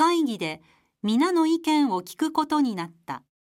会議で皆の意見を聞くことになった。